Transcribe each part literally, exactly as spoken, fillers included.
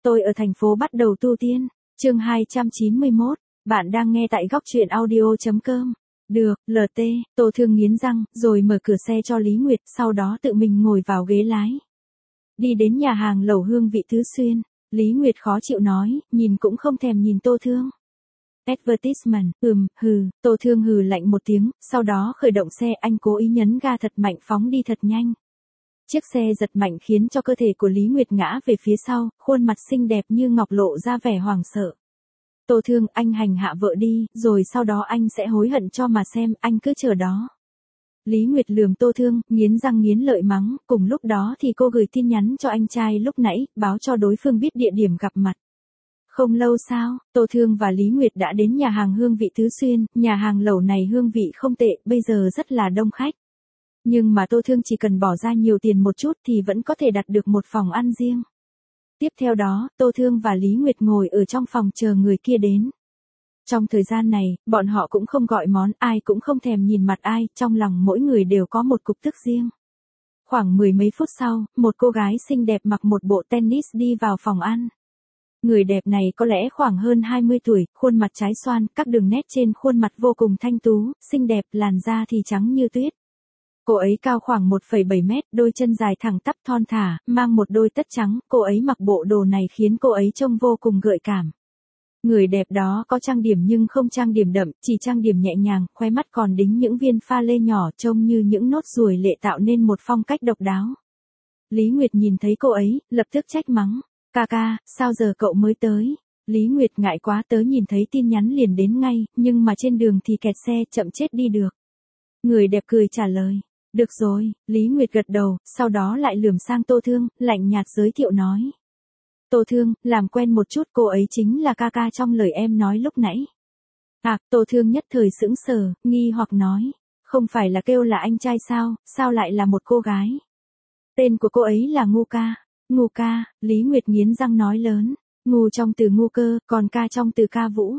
Tôi ở thành phố bắt đầu tu tiên. Chương hai trăm chín mươi mốt. Bạn đang nghe tại góc truyện audio chấm com. Được, lờ tê, Tô Thương nghiến răng, rồi mở cửa xe cho Lý Nguyệt, sau đó tự mình ngồi vào ghế lái. Đi đến nhà hàng lẩu hương vị Tứ Xuyên, Lý Nguyệt khó chịu nói, nhìn cũng không thèm nhìn Tô Thương. Advertisement, ừm, hừ, Tô Thương hừ lạnh một tiếng, sau đó khởi động xe, anh cố ý nhấn ga thật mạnh phóng đi thật nhanh. Chiếc xe giật mạnh khiến cho cơ thể của Lý Nguyệt ngã về phía sau, khuôn mặt xinh đẹp như ngọc lộ ra vẻ hoảng sợ. Tô Thương, anh hành hạ vợ đi, rồi sau đó anh sẽ hối hận cho mà xem, anh cứ chờ đó. Lý Nguyệt lườm Tô Thương, nghiến răng nghiến lợi mắng, cùng lúc đó thì cô gửi tin nhắn cho anh trai lúc nãy, báo cho đối phương biết địa điểm gặp mặt. Không lâu sau, Tô Thương và Lý Nguyệt đã đến nhà hàng hương vị Tứ Xuyên, nhà hàng lẩu này hương vị không tệ, bây giờ rất là đông khách. Nhưng mà Tô Thương chỉ cần bỏ ra nhiều tiền một chút thì vẫn có thể đặt được một phòng ăn riêng. Tiếp theo đó, Tô Thương và Lý Nguyệt ngồi ở trong phòng chờ người kia đến. Trong thời gian này, bọn họ cũng không gọi món, ai cũng không thèm nhìn mặt ai, trong lòng mỗi người đều có một cục tức riêng. Khoảng mười mấy phút sau, một cô gái xinh đẹp mặc một bộ tennis đi vào phòng ăn. Người đẹp này có lẽ khoảng hơn hai mươi tuổi, khuôn mặt trái xoan, các đường nét trên khuôn mặt vô cùng thanh tú, xinh đẹp, làn da thì trắng như tuyết. Cô ấy cao khoảng một phẩy bảy mét, đôi chân dài thẳng tắp thon thả, mang một đôi tất trắng, cô ấy mặc bộ đồ này khiến cô ấy trông vô cùng gợi cảm. Người đẹp đó có trang điểm nhưng không trang điểm đậm, chỉ trang điểm nhẹ nhàng, khóe mắt còn đính những viên pha lê nhỏ trông như những nốt ruồi lệ tạo nên một phong cách độc đáo. Lý Nguyệt nhìn thấy cô ấy, lập tức trách mắng, ca ca, sao giờ cậu mới tới? Lý Nguyệt ngại quá, tớ nhìn thấy tin nhắn liền đến ngay, nhưng mà trên đường thì kẹt xe, chậm chết đi được. Người đẹp cười trả lời. Được rồi, Lý Nguyệt gật đầu, sau đó lại lườm sang Tô Thương, lạnh nhạt giới thiệu nói. Tô Thương, làm quen một chút, cô ấy chính là ca ca trong lời em nói lúc nãy. À, Tô Thương nhất thời sững sờ, nghi hoặc nói. Không phải là kêu là anh trai sao, sao lại là một cô gái? Tên của cô ấy là Ngu Ca. Ngu Ca, Lý Nguyệt nghiến răng nói lớn. Ngu trong từ ngu cơ, còn ca trong từ ca vũ.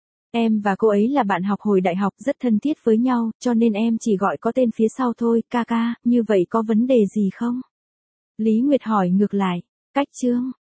Em và cô ấy là bạn học hồi đại học, rất thân thiết với nhau, cho nên em chỉ gọi có tên phía sau thôi, ca ca, như vậy có vấn đề gì không? Lý Nguyệt hỏi ngược lại, cách chương,